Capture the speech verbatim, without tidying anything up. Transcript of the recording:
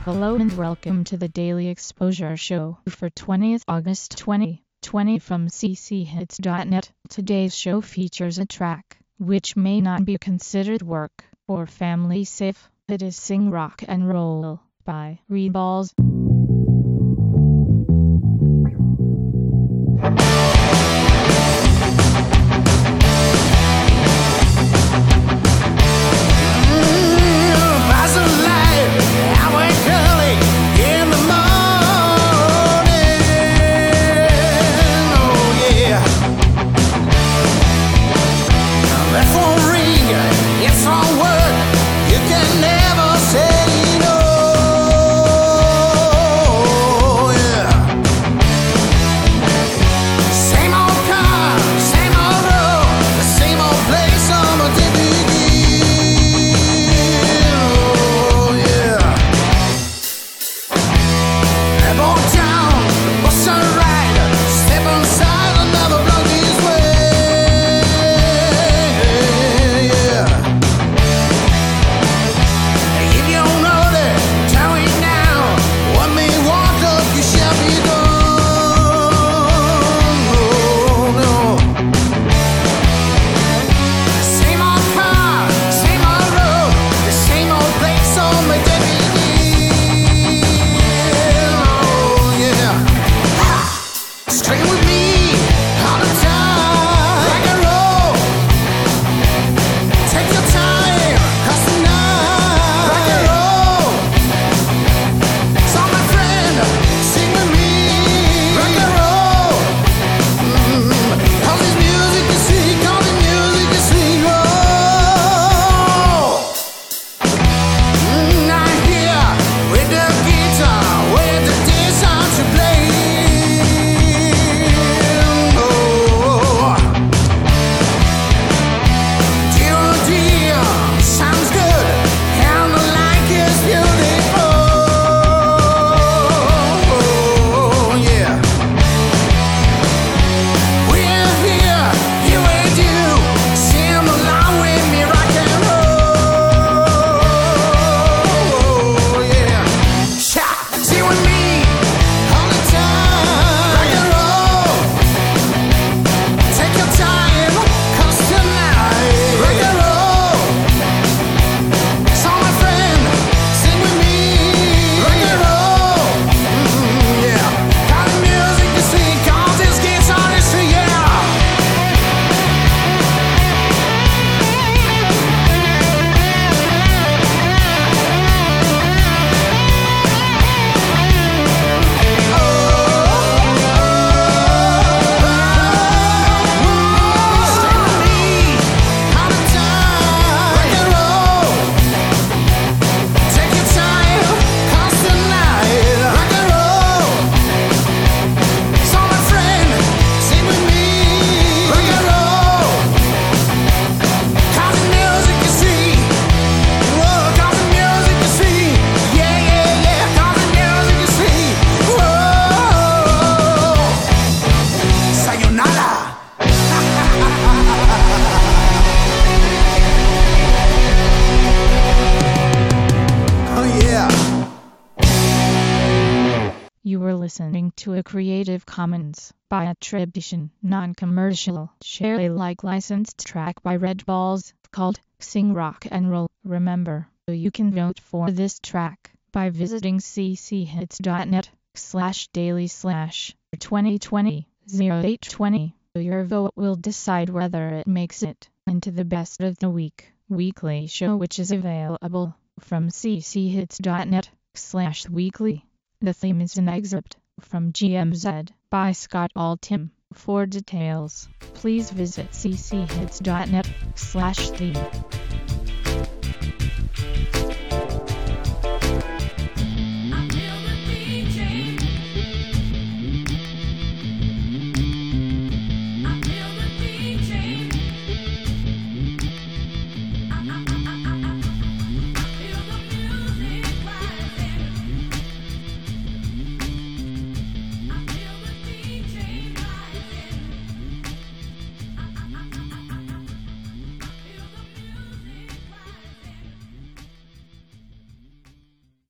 Hello and welcome to the Daily Exposure Show for twentieth August twenty twenty from c c hits dot net. Today's show features a track which may not be considered work or family safe. It is Sing Rock and Roll by Reballs. You were listening to a Creative Commons by attribution, non-commercial, share Alike licensed track by Reballs called Sing Rock and Roll. Remember, you can vote for this track by visiting c c hits dot net slash daily slash twenty twenty oh eight twenty. Your vote will decide whether it makes it into the best of the week weekly show, which is available from c c hits dot net slash weekly. The theme is an excerpt from G M Z by Scott Altham. For details, please visit c c hits dot net slash theme.